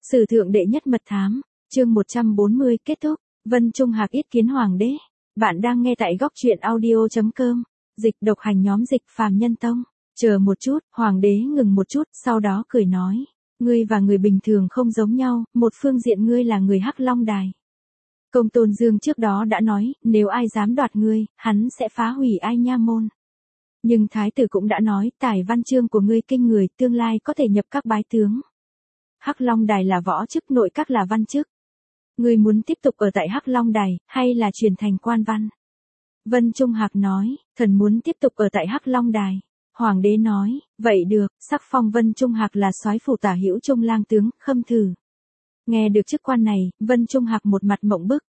Sử thượng đệ nhất mật thám, chương 140 kết thúc, Vân Trung Hạc yết kiến hoàng đế. Bạn đang nghe tại góc truyện audio.com, dịch độc hành nhóm dịch phàm nhân tông. Chờ một chút, hoàng đế ngừng một chút, sau đó cười nói. Ngươi và người bình thường không giống nhau, một phương diện ngươi là người Hắc Long Đài. Công Tôn Dương trước đó đã nói, nếu ai dám đoạt ngươi, hắn sẽ phá hủy Ai Nha Môn. Nhưng thái tử cũng đã nói, tài văn chương của ngươi kinh người, tương lai có thể nhập các bái tướng. Hắc Long Đài là võ chức, nội các là văn chức. Ngươi muốn tiếp tục ở tại Hắc Long Đài, hay là chuyển thành quan văn? Vân Trung Hạc nói, thần muốn tiếp tục ở tại Hắc Long Đài. Hoàng đế nói, vậy được, sắc phong Vân Trung Hạc là soái phủ tả hữu Trung lang tướng, khâm thử. Nghe được chức quan này, Vân Trung Hạc một mặt mộng bức.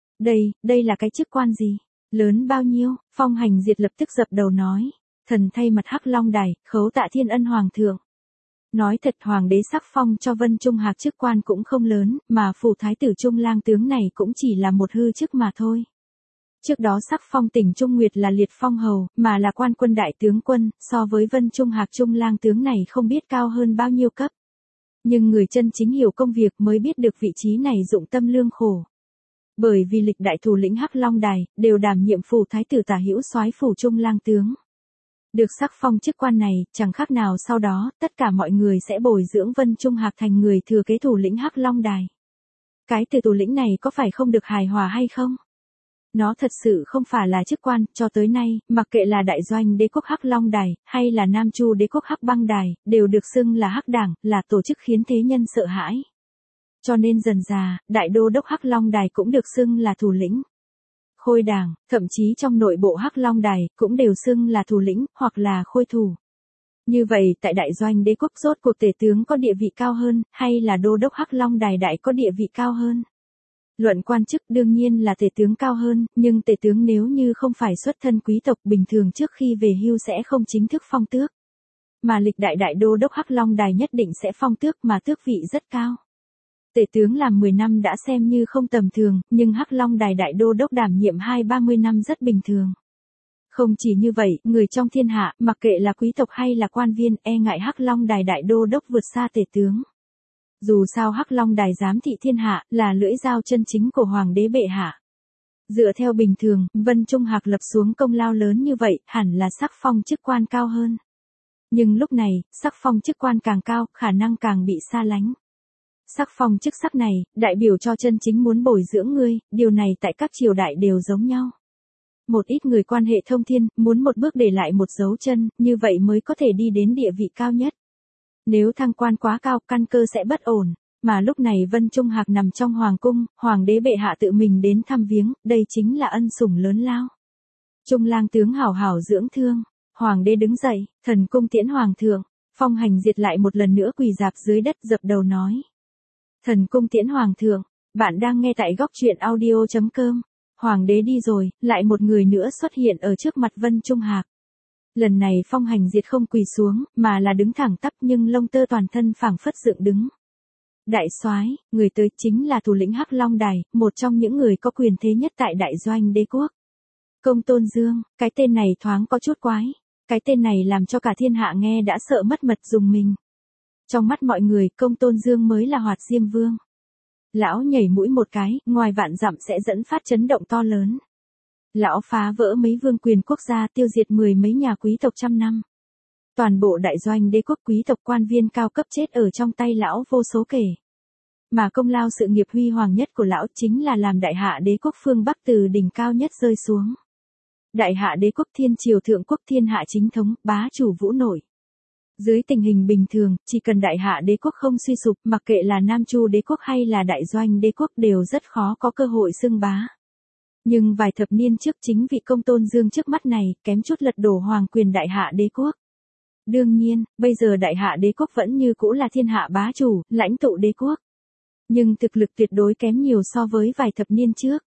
Đây là cái chức quan gì? Lớn bao nhiêu? Phong Hành Diệt lập tức dập đầu nói. Thần thay mặt Hắc Long Đài, khấu tạ thiên ân hoàng thượng. Nói thật, hoàng đế sắc phong cho Vân Trung Hạc chức quan cũng không lớn, mà phủ thái tử Trung lang tướng này cũng chỉ là một hư chức mà thôi. Trước đó sắc phong tỉnh Trung Nguyệt là liệt phong hầu, mà là quan quân đại tướng quân, so với Vân Trung Hạc Trung lang tướng này không biết cao hơn bao nhiêu cấp. Nhưng người chân chính hiểu công việc mới biết được vị trí này dụng tâm lương khổ. Bởi vì lịch đại thủ lĩnh Hắc Long Đài, đều đảm nhiệm phủ thái tử tả hữu soái phủ Trung lang tướng. Được sắc phong chức quan này, chẳng khác nào sau đó, tất cả mọi người sẽ bồi dưỡng Vân Trung Hạc thành người thừa kế thủ lĩnh Hắc Long Đài. Cái từ thủ lĩnh này có phải không được hài hòa hay không? Nó thật sự không phải là chức quan, cho tới nay, mặc kệ là đại doanh đế quốc Hắc Long Đài, hay là Nam Chu đế quốc Hắc Băng Đài, đều được xưng là Hắc Đảng, là tổ chức khiến thế nhân sợ hãi. Cho nên dần dà, đại đô đốc Hắc Long Đài cũng được xưng là thủ lĩnh. Khôi đảng, thậm chí trong nội bộ Hắc Long Đài, cũng đều xưng là thủ lĩnh, hoặc là khôi thủ. Như vậy, tại đại doanh đế quốc rốt cuộc tể tướng có địa vị cao hơn, hay là đô đốc Hắc Long Đài đại có địa vị cao hơn? Luận quan chức đương nhiên là tể tướng cao hơn, nhưng tể tướng nếu như không phải xuất thân quý tộc bình thường trước khi về hưu sẽ không chính thức phong tước. Mà lịch đại đại đô đốc Hắc Long Đài nhất định sẽ phong tước, mà tước vị rất cao. Tể tướng làm 10 năm đã xem như không tầm thường, nhưng Hắc Long Đài đại đô đốc đảm nhiệm 20-30 năm rất bình thường. Không chỉ như vậy, người trong thiên hạ, mặc kệ là quý tộc hay là quan viên, e ngại Hắc Long Đài đại đô đốc vượt xa tể tướng. Dù sao Hắc Long Đài giám thị thiên hạ, là lưỡi dao chân chính của hoàng đế bệ hạ. Dựa theo bình thường, Vân Trung Hạc lập xuống công lao lớn như vậy, hẳn là sắc phong chức quan cao hơn. Nhưng lúc này, sắc phong chức quan càng cao, khả năng càng bị xa lánh. Sắc phong chức sắc này, đại biểu cho chân chính muốn bồi dưỡng ngươi, điều này tại các triều đại đều giống nhau. Một ít người quan hệ thông thiên, muốn một bước để lại một dấu chân, như vậy mới có thể đi đến địa vị cao nhất. Nếu thăng quan quá cao, căn cơ sẽ bất ổn, mà lúc này Vân Trung Hạc nằm trong hoàng cung, hoàng đế bệ hạ tự mình đến thăm viếng, đây chính là ân sủng lớn lao. Trung lang tướng hảo hảo dưỡng thương, hoàng đế đứng dậy, thần cung tiễn hoàng thượng. Phong Hành Diệt lại một lần nữa quỳ rạp dưới đất dập đầu nói. Thần cung tiễn hoàng thượng, bạn đang nghe tại góc truyện audio.com. Hoàng đế đi rồi, lại một người nữa xuất hiện ở trước mặt Vân Trung Hạc. Lần này Phong Hành Diệt không quỳ xuống, mà là đứng thẳng tắp, nhưng lông tơ toàn thân phảng phất dựng đứng. Đại soái, người tới chính là thủ lĩnh Hắc Long Đài, một trong những người có quyền thế nhất tại đại doanh đế quốc. Công Tôn Dương, cái tên này thoáng có chút quái. Cái tên này làm cho cả thiên hạ nghe đã sợ mất mật dùng mình. Trong mắt mọi người, Công Tôn Dương mới là Hoạt Diêm Vương. Lão nhảy mũi một cái, ngoài vạn dặm sẽ dẫn phát chấn động to lớn. Lão phá vỡ mấy vương quyền quốc gia, tiêu diệt 10 mấy nhà quý tộc trăm năm. Toàn bộ đại doanh đế quốc quý tộc quan viên cao cấp chết ở trong tay lão vô số kể. Mà công lao sự nghiệp huy hoàng nhất của lão chính là làm đại hạ đế quốc phương Bắc từ đỉnh cao nhất rơi xuống. Đại hạ đế quốc thiên triều thượng quốc thiên hạ chính thống, bá chủ vũ nội. Dưới tình hình bình thường, chỉ cần đại hạ đế quốc không suy sụp, mặc kệ là Nam Chu đế quốc hay là đại doanh đế quốc đều rất khó có cơ hội xưng bá. Nhưng vài thập niên trước chính vị Công Tôn Dương trước mắt này, kém chút lật đổ hoàng quyền đại hạ đế quốc. Đương nhiên, bây giờ đại hạ đế quốc vẫn như cũ là thiên hạ bá chủ, lãnh tụ đế quốc. Nhưng thực lực tuyệt đối kém nhiều so với vài thập niên trước.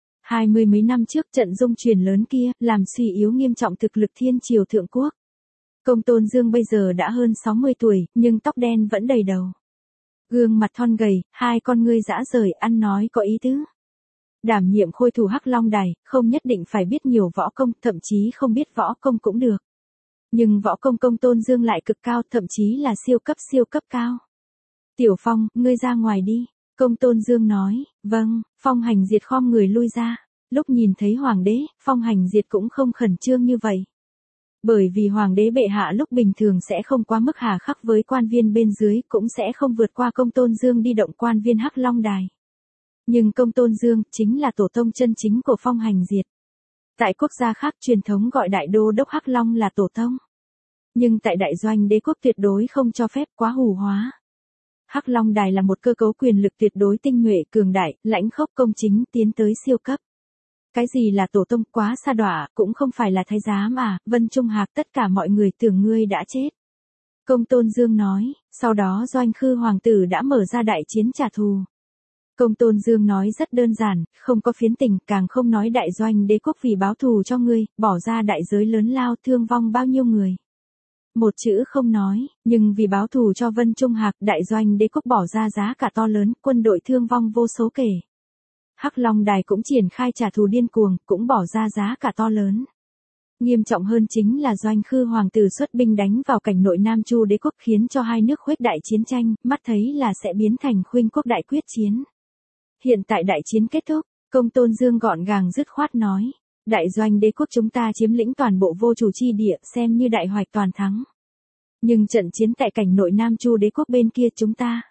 20 mấy năm trước trận dung chuyển lớn kia, làm suy yếu nghiêm trọng thực lực thiên triều thượng quốc. Công Tôn Dương bây giờ đã hơn 60 tuổi, nhưng tóc đen vẫn đầy đầu. Gương mặt thon gầy, hai con ngươi dã rời, ăn nói có ý tứ. Đảm nhiệm khôi thủ Hắc Long Đài, không nhất định phải biết nhiều võ công, thậm chí không biết võ công cũng được. Nhưng võ công Công Tôn Dương lại cực cao, thậm chí là siêu cấp cao. Tiểu Phong, ngươi ra ngoài đi. Công Tôn Dương nói, vâng. Phong Hành Diệt khom người lui ra. Lúc nhìn thấy hoàng đế, Phong Hành Diệt cũng không khẩn trương như vậy. Bởi vì hoàng đế bệ hạ lúc bình thường sẽ không quá mức hà khắc với quan viên bên dưới, cũng sẽ không vượt qua Công Tôn Dương đi động quan viên Hắc Long Đài. Nhưng Công Tôn Dương chính là tổ tông chân chính của Phong Hành Diệt. Tại quốc gia khác truyền thống gọi đại đô đốc Hắc Long là tổ tông. Nhưng tại đại doanh đế quốc tuyệt đối không cho phép quá hủ hóa. Hắc Long Đài là một cơ cấu quyền lực tuyệt đối tinh nhuệ cường đại, lãnh khốc công chính tiến tới siêu cấp. Cái gì là tổ tông quá xa đọa, cũng không phải là thái giám à, Vân Trung Hạc tất cả mọi người tưởng ngươi đã chết. Công Tôn Dương nói, sau đó Doanh Khư hoàng tử đã mở ra đại chiến trả thù. Công Tôn Dương nói rất đơn giản, không có phiến tình, càng không nói đại doanh đế quốc vì báo thù cho ngươi, bỏ ra đại giới lớn lao thương vong bao nhiêu người. Một chữ không nói, nhưng vì báo thù cho Vân Trung Hạc, đại doanh đế quốc bỏ ra giá cả to lớn, quân đội thương vong vô số kể. Hắc Long Đài cũng triển khai trả thù điên cuồng, cũng bỏ ra giá cả to lớn. Nghiêm trọng hơn chính là Doanh Khư hoàng tử xuất binh đánh vào cảnh nội Nam Chu đế quốc khiến cho hai nước khuếch đại chiến tranh, mắt thấy là sẽ biến thành khuynh quốc đại quyết chiến. Hiện tại đại chiến kết thúc, Công Tôn Dương gọn gàng dứt khoát nói, đại doanh đế quốc chúng ta chiếm lĩnh toàn bộ vô chủ chi địa, xem như đại hoạch toàn thắng. Nhưng trận chiến tại cảnh nội Nam Chu đế quốc bên kia chúng ta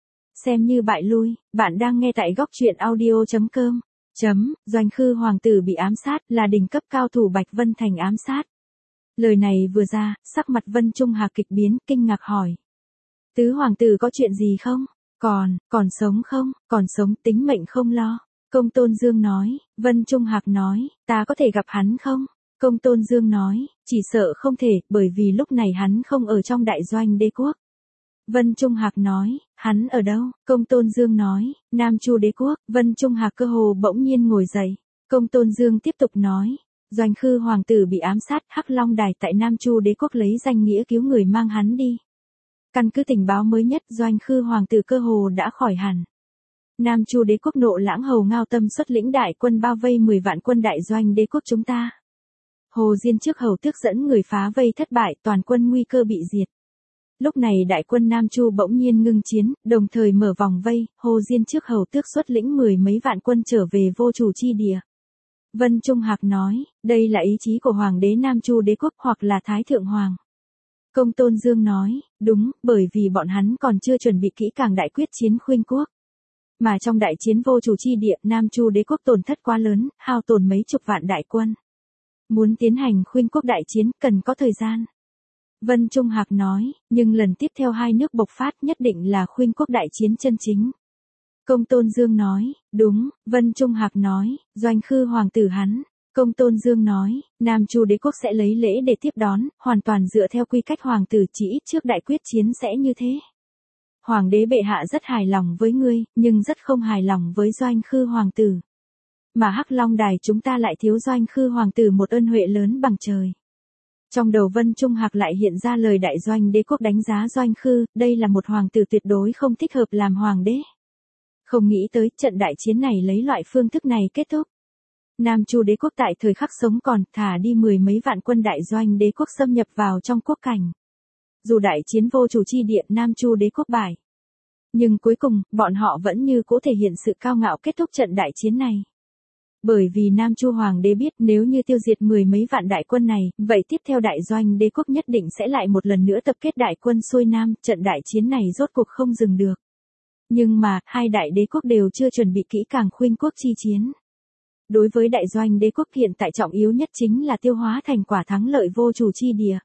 xem như bại lui. Bạn đang nghe tại góc truyện audio.com. Doanh Khư hoàng tử bị ám sát là đỉnh cấp cao thủ Bạch Vân Thành ám sát. Lời này vừa ra, sắc mặt Vân Trung Hạc kịch biến, kinh ngạc hỏi. Tứ hoàng tử có chuyện gì không? Còn sống không? Còn sống, tính mệnh không lo. Công Tôn Dương nói. Vân Trung Hạc nói, ta có thể gặp hắn không? Công Tôn Dương nói, chỉ sợ không thể, bởi vì lúc này hắn không ở trong đại doanh đế quốc. Vân Trung Hạc nói, hắn ở đâu? Công Tôn Dương nói, Nam Chu đế quốc. Vân Trung Hạc cơ hồ bỗng nhiên ngồi dậy. Công Tôn Dương tiếp tục nói, Doanh Khư hoàng tử bị ám sát, Hắc Long Đài tại Nam Chu đế quốc lấy danh nghĩa cứu người mang hắn đi. Căn cứ tình báo mới nhất, Doanh Khư hoàng tử cơ hồ đã khỏi hẳn. Nam Chu đế quốc nộ lãng hầu Ngao Tâm xuất lĩnh đại quân bao vây 10 vạn quân đại doanh đế quốc chúng ta. Hồ Diên trước hầu tước dẫn người phá vây thất bại, toàn quân nguy cơ bị diệt. Lúc này đại quân Nam Chu bỗng nhiên ngưng chiến, đồng thời mở vòng vây, Hồ Diên trước hầu tước xuất lĩnh 10 mấy vạn quân trở về vô chủ chi địa. Vân Trung Hạc nói, đây là ý chí của Hoàng đế Nam Chu đế quốc hoặc là Thái Thượng Hoàng. Công Tôn Dương nói, đúng, bởi vì bọn hắn còn chưa chuẩn bị kỹ càng đại quyết chiến khuynh quốc. Mà trong đại chiến vô chủ chi địa, Nam Chu đế quốc tổn thất quá lớn, hao tổn mấy chục vạn đại quân. Muốn tiến hành khuynh quốc đại chiến, cần có thời gian. Vân Trung Hạc nói, nhưng lần tiếp theo hai nước bộc phát nhất định là khuynh quốc đại chiến chân chính. Công Tôn Dương nói, đúng. Vân Trung Hạc nói, Doanh Khư hoàng tử hắn. Công Tôn Dương nói, Nam Chu đế quốc sẽ lấy lễ để tiếp đón, hoàn toàn dựa theo quy cách hoàng tử, chỉ ít trước đại quyết chiến sẽ như thế. Hoàng đế bệ hạ rất hài lòng với ngươi, nhưng rất không hài lòng với Doanh Khư hoàng tử. Mà Hắc Long Đài chúng ta lại thiếu Doanh Khư hoàng tử một ân huệ lớn bằng trời. Trong đầu Vân Trung Hạc lại hiện ra lời đại doanh đế quốc đánh giá Doanh Khư, đây là một hoàng tử tuyệt đối không thích hợp làm hoàng đế. Không nghĩ tới trận đại chiến này lấy loại phương thức này kết thúc. Nam Chu đế quốc tại thời khắc sống còn thả đi 10 mấy vạn quân đại doanh đế quốc xâm nhập vào trong quốc cảnh. Dù đại chiến vô chủ chi địa Nam Chu đế quốc bại. Nhưng cuối cùng, bọn họ vẫn như cố thể hiện sự cao ngạo kết thúc trận đại chiến này. Bởi vì Nam Chu hoàng đế biết nếu như tiêu diệt 10 mấy vạn đại quân này, vậy tiếp theo đại doanh đế quốc nhất định sẽ lại một lần nữa tập kết đại quân xuôi Nam, trận đại chiến này rốt cuộc không dừng được. Nhưng mà, hai đại đế quốc đều chưa chuẩn bị kỹ càng khuynh quốc chi chiến. Đối với đại doanh đế quốc hiện tại trọng yếu nhất chính là tiêu hóa thành quả thắng lợi vô chủ chi địa.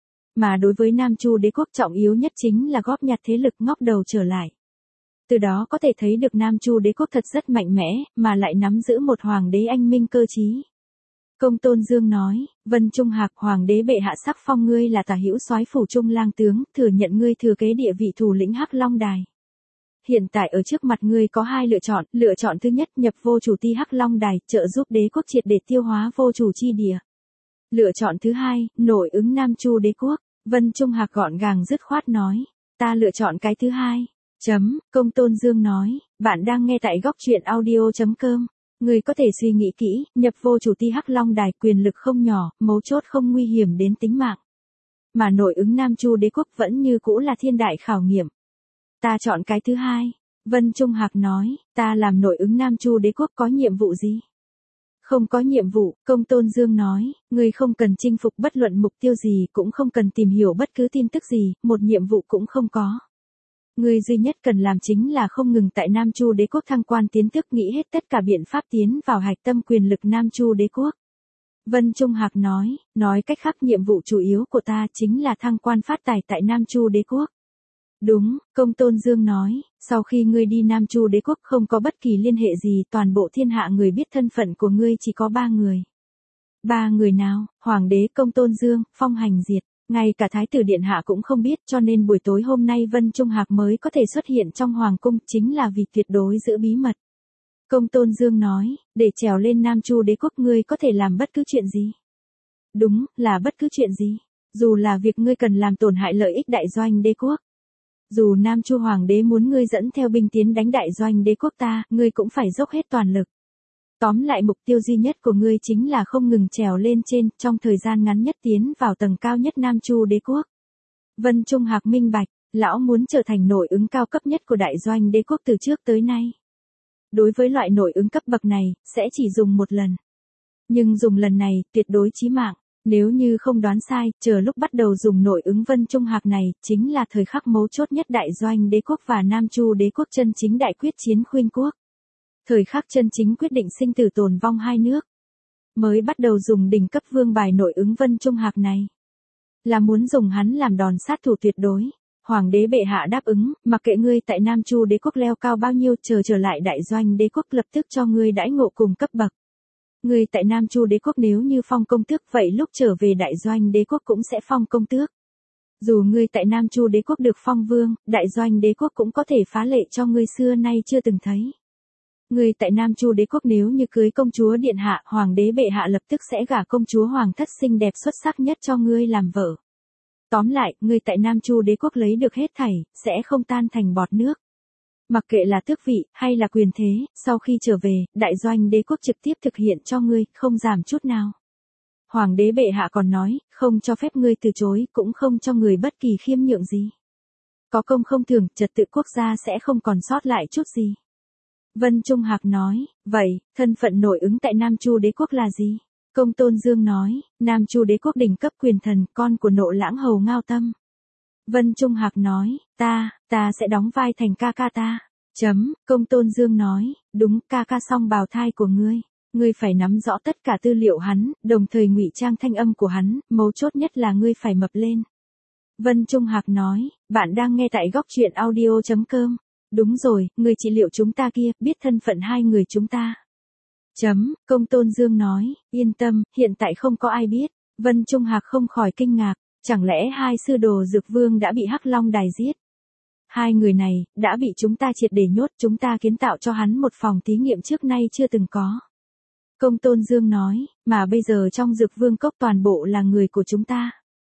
Mà đối với Nam Chu đế quốc trọng yếu nhất chính là góp nhặt thế lực ngóc đầu trở lại. Từ đó có thể thấy được Nam Chu đế quốc thật rất mạnh mẽ, mà lại nắm giữ một hoàng đế anh minh cơ trí. Công Tôn Dương nói, Vân Trung Hạc hoàng đế bệ hạ sắc phong ngươi là Tả Hữu Soái phủ Trung lang tướng, thừa nhận ngươi thừa kế địa vị thủ lĩnh Hắc Long Đài. Hiện tại ở trước mặt ngươi có hai lựa chọn thứ nhất nhập vô chủ ti Hắc Long Đài, trợ giúp đế quốc triệt để tiêu hóa vô chủ chi địa. Lựa chọn thứ hai, nội ứng Nam Chu đế quốc. Vân Trung Hạc gọn gàng dứt khoát nói, ta lựa chọn cái thứ hai. Công Tôn Dương nói, bạn đang nghe tại góc truyện audio.com. Người có thể suy nghĩ kỹ, nhập vô chủ ti Hắc Long Đài quyền lực không nhỏ, mấu chốt không nguy hiểm đến tính mạng. Mà nội ứng Nam Chu đế quốc vẫn như cũ là thiên đại khảo nghiệm. Ta chọn cái thứ hai. Vân Trung Hạc nói, ta làm nội ứng Nam Chu đế quốc có nhiệm vụ gì? Không có nhiệm vụ, Công Tôn Dương nói, ngươi không cần chinh phục bất luận mục tiêu gì, cũng không cần tìm hiểu bất cứ tin tức gì, một nhiệm vụ cũng không có. Ngươi duy nhất cần làm chính là không ngừng tại Nam Chu đế quốc thăng quan tiến tước, nghĩ hết tất cả biện pháp tiến vào hạch tâm quyền lực Nam Chu đế quốc. Vân Trung Hạc nói cách khác nhiệm vụ chủ yếu của ta chính là thăng quan phát tài tại Nam Chu đế quốc. Đúng, Công Tôn Dương nói, sau khi ngươi đi Nam Chu đế quốc không có bất kỳ liên hệ gì, toàn bộ thiên hạ người biết thân phận của ngươi chỉ có 3 người. 3 người nào? Hoàng đế, Công Tôn Dương, Phong Hành Diệt, ngay cả Thái tử Điện Hạ cũng không biết, cho nên buổi tối hôm nay Vân Trung Hạc mới có thể xuất hiện trong Hoàng cung, chính là vì tuyệt đối giữ bí mật. Công Tôn Dương nói, để trèo lên Nam Chu đế quốc ngươi có thể làm bất cứ chuyện gì. Đúng, là bất cứ chuyện gì. Dù là việc ngươi cần làm tổn hại lợi ích đại doanh đế quốc. Dù Nam Chu Hoàng đế muốn ngươi dẫn theo binh tiến đánh đại doanh đế quốc ta, ngươi cũng phải dốc hết toàn lực. Tóm lại mục tiêu duy nhất của ngươi chính là không ngừng trèo lên trên, trong thời gian ngắn nhất tiến vào tầng cao nhất Nam Chu đế quốc. Vân Trung Hạc minh bạch, lão muốn trở thành nội ứng cao cấp nhất của đại doanh đế quốc từ trước tới nay. Đối với loại nội ứng cấp bậc này, sẽ chỉ dùng một lần. Nhưng dùng lần này, tuyệt đối chí mạng. Nếu như không đoán sai, chờ lúc bắt đầu dùng nội ứng Vân Trung Hạc này, chính là thời khắc mấu chốt nhất đại doanh đế quốc và Nam Chu đế quốc chân chính đại quyết chiến Khuynh quốc. Thời khắc chân chính quyết định sinh tử tồn vong hai nước. Mới bắt đầu dùng đỉnh cấp vương bài nội ứng Vân Trung Hạc này. Là muốn dùng hắn làm đòn sát thủ tuyệt đối. Hoàng đế bệ hạ đáp ứng, mặc kệ ngươi tại Nam Chu đế quốc leo cao bao nhiêu, trở lại đại doanh đế quốc lập tức cho ngươi đãi ngộ cùng cấp bậc. Ngươi tại Nam Chu đế quốc nếu như phong công tước, vậy lúc trở về đại doanh đế quốc cũng sẽ phong công tước. Dù ngươi tại Nam Chu đế quốc được phong vương, đại doanh đế quốc cũng có thể phá lệ cho ngươi xưa nay chưa từng thấy. Ngươi tại Nam Chu đế quốc nếu như cưới công chúa điện hạ, hoàng đế bệ hạ lập tức sẽ gả công chúa hoàng thất xinh đẹp xuất sắc nhất cho ngươi làm vợ. Tóm lại, ngươi tại Nam Chu đế quốc lấy được hết thảy, sẽ không tan thành bọt nước. Mặc kệ là tước vị, hay là quyền thế, sau khi trở về, đại doanh đế quốc trực tiếp thực hiện cho ngươi, không giảm chút nào. Hoàng đế bệ hạ còn nói, không cho phép ngươi từ chối, cũng không cho người bất kỳ khiêm nhượng gì. Có công không thưởng, trật tự quốc gia sẽ không còn sót lại chút gì. Vân Trung Hạc nói, vậy, thân phận nội ứng tại Nam Chu đế quốc là gì? Công Tôn Dương nói, Nam Chu đế quốc đỉnh cấp quyền thần, con của Nộ Lãng hầu Ngao Tâm. Vân Trung Hạc nói, ta sẽ đóng vai thành ca ca ta. Công Tôn Dương nói, đúng, ca ca song bào thai của ngươi. Ngươi phải nắm rõ tất cả tư liệu hắn, đồng thời ngụy trang thanh âm của hắn, mấu chốt nhất là ngươi phải mập lên. Vân Trung Hạc nói, bạn đang nghe tại góc truyện audio.com. Đúng rồi, người trị liệu chúng ta kia, biết thân phận hai người chúng ta. Công Tôn Dương nói, yên tâm, hiện tại không có ai biết. Vân Trung Hạc không khỏi kinh ngạc, chẳng lẽ hai sư đồ Dược Vương đã bị Hắc Long Đài giết? Hai người này, đã bị chúng ta triệt để nhốt, chúng ta kiến tạo cho hắn một phòng thí nghiệm trước nay chưa từng có. Công Tôn Dương nói, mà bây giờ trong Dược Vương cốc toàn bộ là người của chúng ta.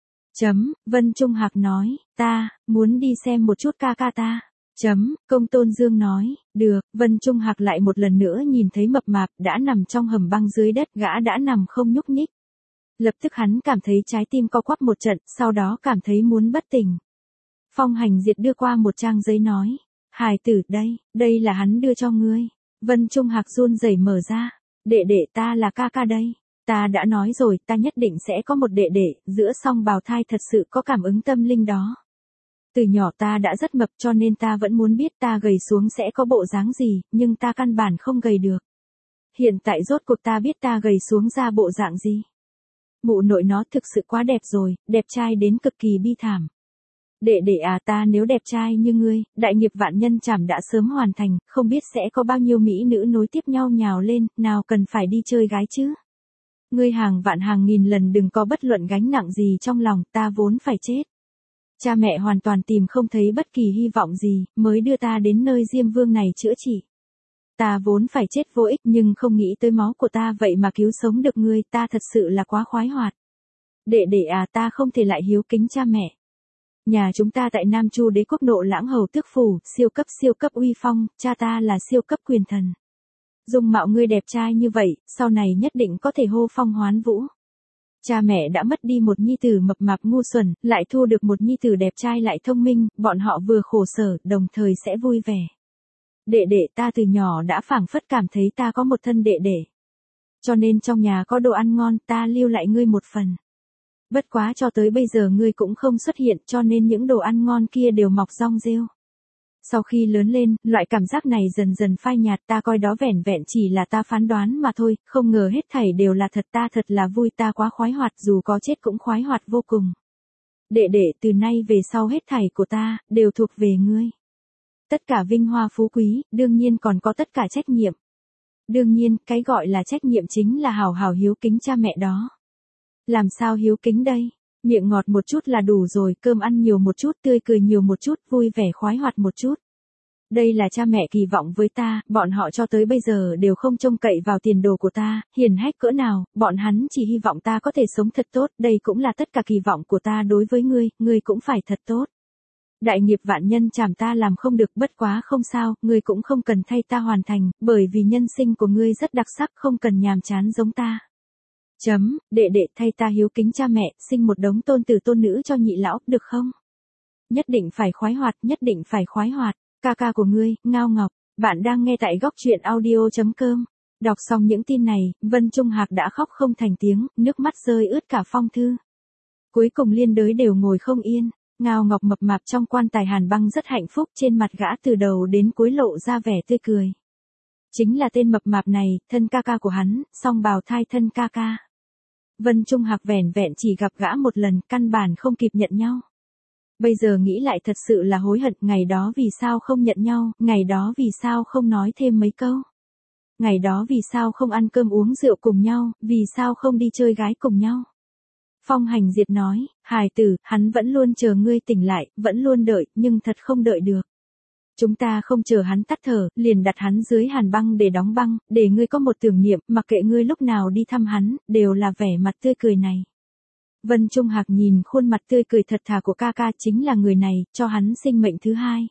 Vân Trung Hạc nói, ta muốn đi xem một chút ca ca ta. Công Tôn Dương nói, được, Vân Trung Hạc lại một lần nữa nhìn thấy mập mạp đã nằm trong hầm băng dưới đất, gã đã nằm không nhúc nhích. Lập tức hắn cảm thấy trái tim co quắp một trận, sau đó cảm thấy muốn bất tỉnh. Phong Hành Diệt đưa qua một trang giấy nói, hài tử đây là hắn đưa cho ngươi. Vân Trung Hạc run rẩy mở ra, đệ đệ ta là ca ca đây. Ta đã nói rồi, ta nhất định sẽ có một đệ đệ, giữa song bào thai thật sự có cảm ứng tâm linh đó. Từ nhỏ ta đã rất mập cho nên ta vẫn muốn biết ta gầy xuống sẽ có bộ dáng gì, nhưng ta căn bản không gầy được. Hiện tại rốt cuộc ta biết ta gầy xuống ra bộ dạng gì. Mụ nội nó thực sự quá đẹp rồi, đẹp trai đến cực kỳ bi thảm. Đệ đệ à, ta nếu đẹp trai như ngươi, đại nghiệp vạn nhân chảm đã sớm hoàn thành, không biết sẽ có bao nhiêu mỹ nữ nối tiếp nhau nhào lên, nào cần phải đi chơi gái chứ. Ngươi hàng vạn hàng nghìn lần đừng có bất luận gánh nặng gì trong lòng, ta vốn phải chết. Cha mẹ hoàn toàn tìm không thấy bất kỳ hy vọng gì, mới đưa ta đến nơi Diêm Vương này chữa trị. Ta vốn phải chết vô ích nhưng không nghĩ tới máu của ta vậy mà cứu sống được ngươi, ta thật sự là quá khoái hoạt. Đệ đệ à, ta không thể lại hiếu kính cha mẹ. Nhà chúng ta tại Nam Chu đế quốc Nộ Lãng hầu tước phủ, siêu cấp uy phong, cha ta là siêu cấp quyền thần. Dung mạo ngươi đẹp trai như vậy, sau này nhất định có thể hô phong hoán vũ. Cha mẹ đã mất đi một nhi tử mập mạp ngu xuẩn, lại thu được một nhi tử đẹp trai lại thông minh, bọn họ vừa khổ sở, đồng thời sẽ vui vẻ. Đệ đệ ta từ nhỏ đã phảng phất cảm thấy ta có một thân đệ đệ. Cho nên trong nhà có đồ ăn ngon, ta lưu lại ngươi một phần. Bất quá cho tới bây giờ ngươi cũng không xuất hiện, cho nên những đồ ăn ngon kia đều mọc rong rêu. Sau khi lớn lên, loại cảm giác này dần dần phai nhạt, ta coi đó vẻn vẹn chỉ là ta phán đoán mà thôi, không ngờ hết thảy đều là thật, ta thật là vui, ta quá khoái hoạt, dù có chết cũng khoái hoạt vô cùng. Đệ đệ, từ nay về sau hết thảy của ta, đều thuộc về ngươi. Tất cả vinh hoa phú quý, đương nhiên còn có tất cả trách nhiệm. Đương nhiên, cái gọi là trách nhiệm chính là hào hào hiếu kính cha mẹ đó. Làm sao hiếu kính đây? Miệng ngọt một chút là đủ rồi, cơm ăn nhiều một chút, tươi cười nhiều một chút, vui vẻ khoái hoạt một chút. Đây là cha mẹ kỳ vọng với ta, bọn họ cho tới bây giờ đều không trông cậy vào tiền đồ của ta, hiền hách cỡ nào, bọn hắn chỉ hy vọng ta có thể sống thật tốt, đây cũng là tất cả kỳ vọng của ta đối với ngươi cũng phải thật tốt. Đại nghiệp vạn nhân chảm ta làm không được, bất quá không sao, ngươi cũng không cần thay ta hoàn thành, bởi vì nhân sinh của ngươi rất đặc sắc, không cần nhàm chán giống ta. Đệ đệ thay ta hiếu kính cha mẹ, sinh một đống tôn tử tôn nữ cho nhị lão, được không? Nhất định phải khoái hoạt, nhất định phải khoái hoạt. Ca ca của ngươi, Ngao Ngọc, bạn đang nghe tại góc truyện audio.com. Đọc xong những tin này, Vân Trung Hạc đã khóc không thành tiếng, nước mắt rơi ướt cả phong thư. Cuối cùng liên đới đều ngồi không yên, Ngao Ngọc mập mạp trong quan tài hàn băng rất hạnh phúc, trên mặt gã từ đầu đến cuối lộ ra vẻ tươi cười. Chính là tên mập mạp này, thân ca ca của hắn, song bào thai thân ca ca. Vân Trung Hạc vẻn vẹn chỉ gặp gã một lần, căn bản không kịp nhận nhau. Bây giờ nghĩ lại thật sự là hối hận, ngày đó vì sao không nhận nhau, ngày đó vì sao không nói thêm mấy câu. Ngày đó vì sao không ăn cơm uống rượu cùng nhau, vì sao không đi chơi gái cùng nhau. Phong Hành Diệt nói, hài tử, hắn vẫn luôn chờ ngươi tỉnh lại, vẫn luôn đợi, nhưng thật không đợi được. Chúng ta không chờ hắn tắt thở, liền đặt hắn dưới hàn băng để đóng băng, để ngươi có một tưởng niệm, mặc kệ ngươi lúc nào đi thăm hắn, đều là vẻ mặt tươi cười này. Vân Trung Hạc nhìn khuôn mặt tươi cười thật thà của ca ca, chính là người này, cho hắn sinh mệnh thứ hai.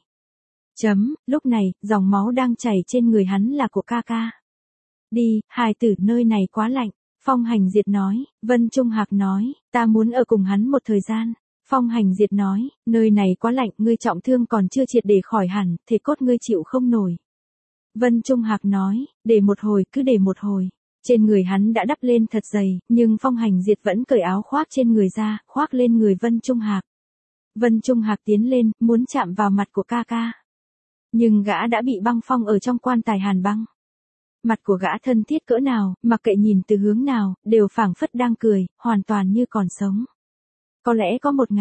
Lúc này, dòng máu đang chảy trên người hắn là của ca ca. Đi, hài tử, nơi này quá lạnh. Phong Hành Diệt nói, Vân Trung Hạc nói, ta muốn ở cùng hắn một thời gian. Phong Hành Diệt nói, nơi này quá lạnh, ngươi trọng thương còn chưa triệt để khỏi hẳn, thể cốt ngươi chịu không nổi. Vân Trung Hạc nói, để một hồi, cứ để một hồi. Trên người hắn đã đắp lên thật dày, nhưng Phong Hành Diệt vẫn cởi áo khoác trên người ra, khoác lên người Vân Trung Hạc. Vân Trung Hạc tiến lên, muốn chạm vào mặt của ca ca. Nhưng gã đã bị băng phong ở trong quan tài hàn băng. Mặt của gã thân thiết cỡ nào, mặc kệ nhìn từ hướng nào, đều phảng phất đang cười, hoàn toàn như còn sống. Có lẽ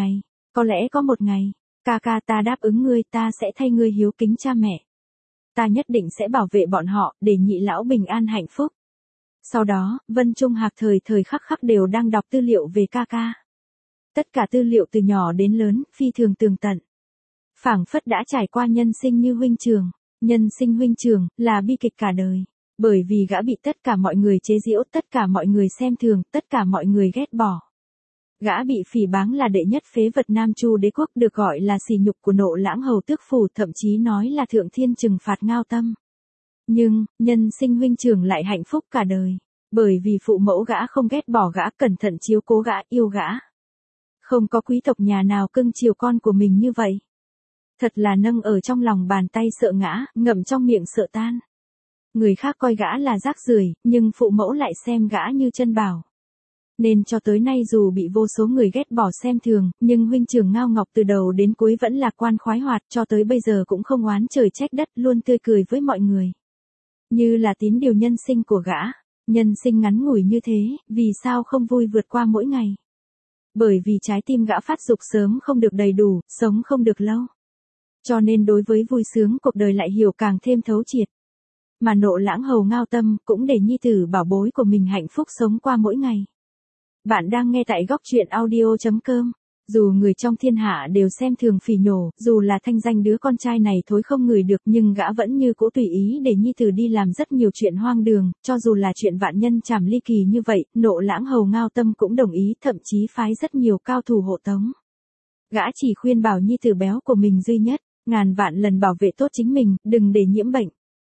có một ngày, ca ca ta đáp ứng ngươi, ta sẽ thay ngươi hiếu kính cha mẹ. Ta nhất định sẽ bảo vệ bọn họ, để nhị lão bình an hạnh phúc. Sau đó, Vân Trung Hạc thời thời khắc khắc đều đang đọc tư liệu về ca ca. Tất cả tư liệu từ nhỏ đến lớn, phi thường tường tận. Phảng phất đã trải qua nhân sinh như huynh trường. Nhân sinh huynh trường, là bi kịch cả đời. Bởi vì gã bị tất cả mọi người chế giễu, tất cả mọi người xem thường, tất cả mọi người ghét bỏ. Gã bị phỉ báng là đệ nhất phế vật Nam Chu đế quốc, được gọi là sỉ nhục của Nộ Lãng hầu tước phủ, thậm chí nói là thượng thiên trừng phạt Ngao Tâm. Nhưng, nhân sinh huynh trưởng lại hạnh phúc cả đời. Bởi vì phụ mẫu gã không ghét bỏ gã, cẩn thận chiếu cố gã, yêu gã. Không có quý tộc nhà nào cưng chiều con của mình như vậy. Thật là nâng ở trong lòng bàn tay sợ ngã, ngậm trong miệng sợ tan. Người khác coi gã là rác rưởi, nhưng phụ mẫu lại xem gã như chân bảo. Nên cho tới nay dù bị vô số người ghét bỏ xem thường, nhưng huynh trưởng Ngao Ngọc từ đầu đến cuối vẫn lạc quan khoái hoạt, cho tới bây giờ cũng không oán trời trách đất, luôn tươi cười với mọi người. Như là tín điều nhân sinh của gã. Nhân sinh ngắn ngủi như thế, vì sao không vui vượt qua mỗi ngày? Bởi vì trái tim gã phát dục sớm không được đầy đủ, sống không được lâu. Cho nên đối với vui sướng cuộc đời lại hiểu càng thêm thấu triệt. Mà Nộ Lãng hầu Ngao Tâm cũng để nhi tử bảo bối của mình hạnh phúc sống qua mỗi ngày. Bạn đang nghe tại góc truyện audio.com. Dù người trong thiên hạ đều xem thường phỉ nhổ, dù là thanh danh đứa con trai này thối không ngửi được, nhưng gã vẫn như cũ tùy ý để nhi tử đi làm rất nhiều chuyện hoang đường, cho dù là chuyện vạn nhân chảm ly kỳ như vậy, Nộ Lãng hầu Ngao Tâm cũng đồng ý, thậm chí phái rất nhiều cao thủ hộ tống. Gã chỉ khuyên bảo nhi tử béo của mình duy nhất, ngàn vạn lần bảo vệ tốt chính mình, đừng để nhiễm bệnh.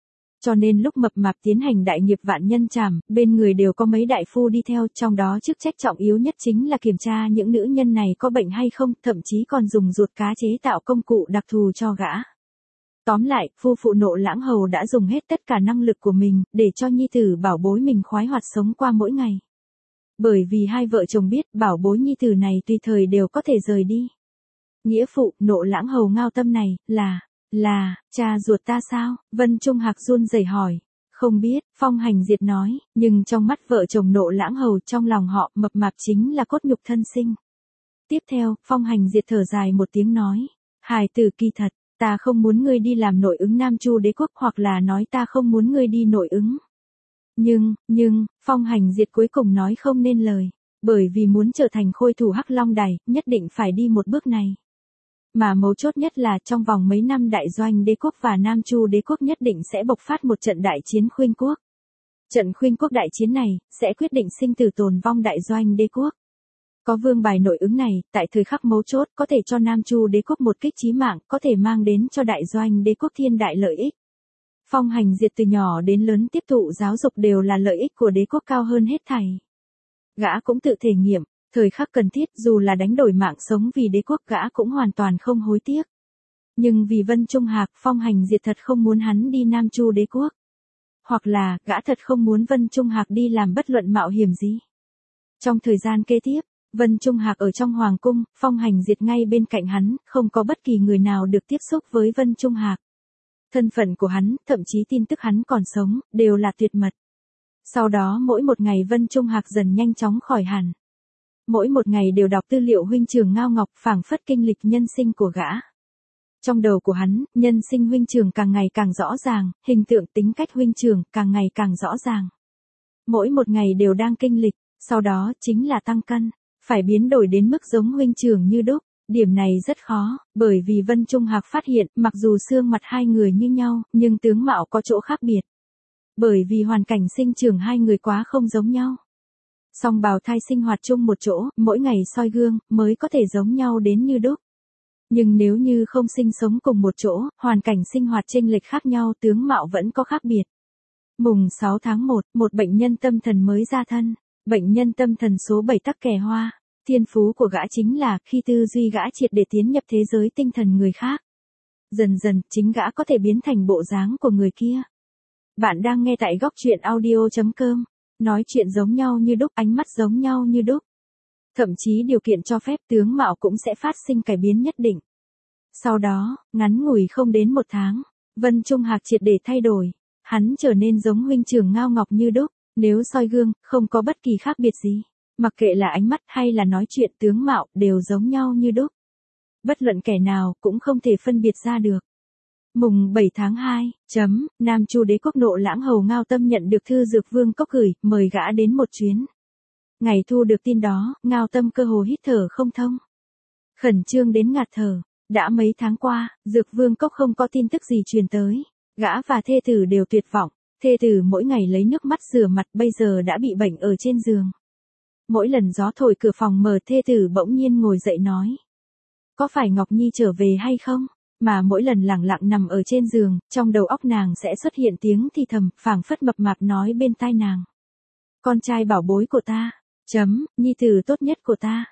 Cho nên lúc mập mạp tiến hành đại nghiệp vạn nhân trảm, bên người đều có mấy đại phu đi theo, trong đó chức trách trọng yếu nhất chính là kiểm tra những nữ nhân này có bệnh hay không, thậm chí còn dùng ruột cá chế tạo công cụ đặc thù cho gã. Tóm lại, phu phụ Nộ Lãng Hầu đã dùng hết tất cả năng lực của mình, để cho nhi tử bảo bối mình khoái hoạt sống qua mỗi ngày. Bởi vì hai vợ chồng biết, bảo bối nhi tử này tùy thời đều có thể rời đi. Nghĩa phụ, Nộ Lãng Hầu Ngao Tâm này, là, cha ruột ta sao? Vân Trung Hạc run rẩy hỏi. Không biết, Phong Hành Diệt nói, nhưng trong mắt vợ chồng Nộ Lãng Hầu, trong lòng họ, mập mạp chính là cốt nhục thân sinh. Tiếp theo, Phong Hành Diệt thở dài một tiếng nói, hài tử kỳ thật, ta không muốn ngươi đi làm nội ứng Nam Chu đế quốc, hoặc là nói ta không muốn ngươi đi nội ứng. Nhưng, Phong Hành Diệt cuối cùng nói không nên lời, bởi vì muốn trở thành khôi thủ Hắc Long Đài, nhất định phải đi một bước này. Mà mấu chốt nhất là trong vòng mấy năm Đại Doanh đế quốc và Nam Chu đế quốc nhất định sẽ bộc phát một trận đại chiến khuynh quốc. Trận khuynh quốc đại chiến này, sẽ quyết định sinh tử tồn vong Đại Doanh đế quốc. Có vương bài nội ứng này, tại thời khắc mấu chốt, có thể cho Nam Chu đế quốc một kích chí mạng, có thể mang đến cho Đại Doanh đế quốc thiên đại lợi ích. Phong Hành Diệt từ nhỏ đến lớn tiếp thụ giáo dục đều là lợi ích của đế quốc cao hơn hết thảy. Gã cũng tự thể nghiệm, thời khắc cần thiết dù là đánh đổi mạng sống vì đế quốc gã cũng hoàn toàn không hối tiếc. Nhưng vì Vân Trung Hạc, Phong Hành Diệt thật không muốn hắn đi Nam Chu đế quốc. Hoặc là, gã thật không muốn Vân Trung Hạc đi làm bất luận mạo hiểm gì. Trong thời gian kế tiếp, Vân Trung Hạc ở trong Hoàng cung, Phong Hành Diệt ngay bên cạnh hắn, không có bất kỳ người nào được tiếp xúc với Vân Trung Hạc. Thân phận của hắn, thậm chí tin tức hắn còn sống, đều là tuyệt mật. Sau đó mỗi một ngày Vân Trung Hạc dần nhanh chóng khỏi hẳn. Mỗi một ngày đều đọc tư liệu huynh trưởng Ngao Ngọc phảng phất kinh lịch nhân sinh của gã. Trong đầu của hắn, nhân sinh huynh trưởng càng ngày càng rõ ràng, hình tượng tính cách huynh trưởng càng ngày càng rõ ràng. Mỗi một ngày đều đang kinh lịch, sau đó chính là tăng cân, phải biến đổi đến mức giống huynh trưởng như đúc. Điểm này rất khó, bởi vì Vân Trung Hạc phát hiện, mặc dù xương mặt hai người như nhau, nhưng tướng mạo có chỗ khác biệt. Bởi vì hoàn cảnh sinh trưởng hai người quá không giống nhau. Song bào thai sinh hoạt chung một chỗ, mỗi ngày soi gương, mới có thể giống nhau đến như đúc. Nhưng nếu như không sinh sống cùng một chỗ, hoàn cảnh sinh hoạt chênh lệch khác nhau, tướng mạo vẫn có khác biệt. Mùng 6 tháng 1, một bệnh nhân tâm thần mới ra thân. Bệnh nhân tâm thần số 7 Tắc Kè Hoa. Thiên phú của gã chính là, khi tư duy gã triệt để tiến nhập thế giới tinh thần người khác. Dần dần, chính gã có thể biến thành bộ dáng của người kia. Bạn đang nghe tại góc truyện audio.com. Nói chuyện giống nhau như đúc, ánh mắt giống nhau như đúc. Thậm chí điều kiện cho phép tướng mạo cũng sẽ phát sinh cải biến nhất định. Sau đó, ngắn ngủi không đến một tháng, Vân Trung Hạc triệt để thay đổi. Hắn trở nên giống huynh trưởng Ngao Ngọc như đúc, nếu soi gương, không có bất kỳ khác biệt gì. Mặc kệ là ánh mắt hay là nói chuyện tướng mạo, đều giống nhau như đúc. Bất luận kẻ nào cũng không thể phân biệt ra được. Mùng 7 tháng 2, Nam Chu đế quốc Nộ Lãng Hầu Ngao Tâm nhận được thư Dược Vương Cốc gửi, mời gã đến một chuyến. Ngày thu được tin đó, Ngao Tâm cơ hồ hít thở không thông. Khẩn trương đến ngạt thở, đã mấy tháng qua, Dược Vương Cốc không có tin tức gì truyền tới. Gã và thê tử đều tuyệt vọng, thê tử mỗi ngày lấy nước mắt rửa mặt bây giờ đã bị bệnh ở trên giường. Mỗi lần gió thổi cửa phòng mở thê tử bỗng nhiên ngồi dậy nói. Có phải Ngọc Nhi trở về hay không? Mà mỗi lần lẳng lặng nằm ở trên giường, trong đầu óc nàng sẽ xuất hiện tiếng thì thầm, phảng phất mập mạp nói bên tai nàng. Con trai bảo bối của ta, nhi tử tốt nhất của ta,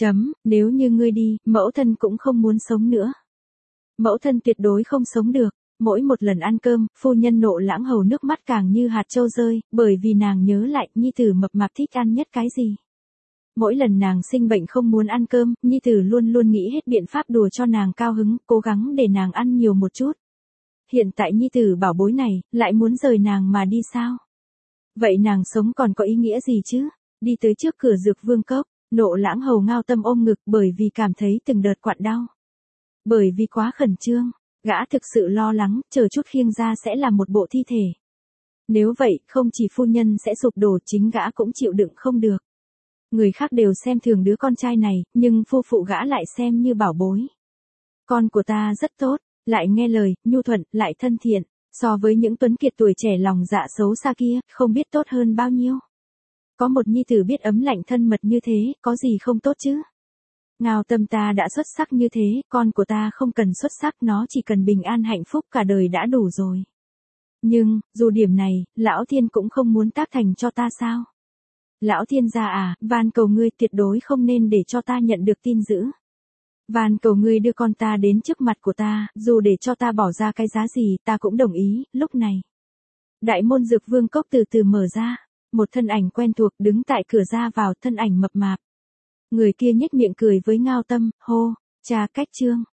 nếu như ngươi đi, mẫu thân cũng không muốn sống nữa. Mẫu thân tuyệt đối không sống được. Mỗi một lần ăn cơm, phu nhân Nộ Lãng Hầu nước mắt càng như hạt châu rơi, bởi vì nàng nhớ lại nhi tử mập mạp thích ăn nhất cái gì. Mỗi lần nàng sinh bệnh không muốn ăn cơm, nhi tử luôn luôn nghĩ hết biện pháp đùa cho nàng cao hứng, cố gắng để nàng ăn nhiều một chút. Hiện tại nhi tử bảo bối này, lại muốn rời nàng mà đi sao? Vậy nàng sống còn có ý nghĩa gì chứ? Đi tới trước cửa Dược Vương Cốc, Nộ Lãng Hầu Ngao Tâm ôm ngực bởi vì cảm thấy từng đợt quặn đau. Bởi vì quá khẩn trương, gã thực sự lo lắng, chờ chút khiêng ra sẽ là một bộ thi thể. Nếu vậy, không chỉ phu nhân sẽ sụp đổ, chính gã cũng chịu đựng không được. Người khác đều xem thường đứa con trai này, nhưng phu phụ gã lại xem như bảo bối. Con của ta rất tốt, lại nghe lời, nhu thuận, lại thân thiện, so với những tuấn kiệt tuổi trẻ lòng dạ xấu xa kia, không biết tốt hơn bao nhiêu. Có một nhi tử biết ấm lạnh thân mật như thế, có gì không tốt chứ? Ngao Tâm ta đã xuất sắc như thế, con của ta không cần xuất sắc, nó chỉ cần bình an hạnh phúc cả đời đã đủ rồi. Nhưng, dù điểm này, lão thiên cũng không muốn tác thành cho ta sao? Lão thiên gia à, van cầu ngươi tuyệt đối không nên để cho ta nhận được tin dữ. Van cầu ngươi đưa con ta đến trước mặt của ta, dù để cho ta bỏ ra cái giá gì, ta cũng đồng ý. Lúc này, đại môn Dược Vương cốc từ từ mở ra, một thân ảnh quen thuộc đứng tại cửa ra vào, thân ảnh mập mạp. Người kia nhếch miệng cười với Ngao Tâm, hô, cha Cách Trương.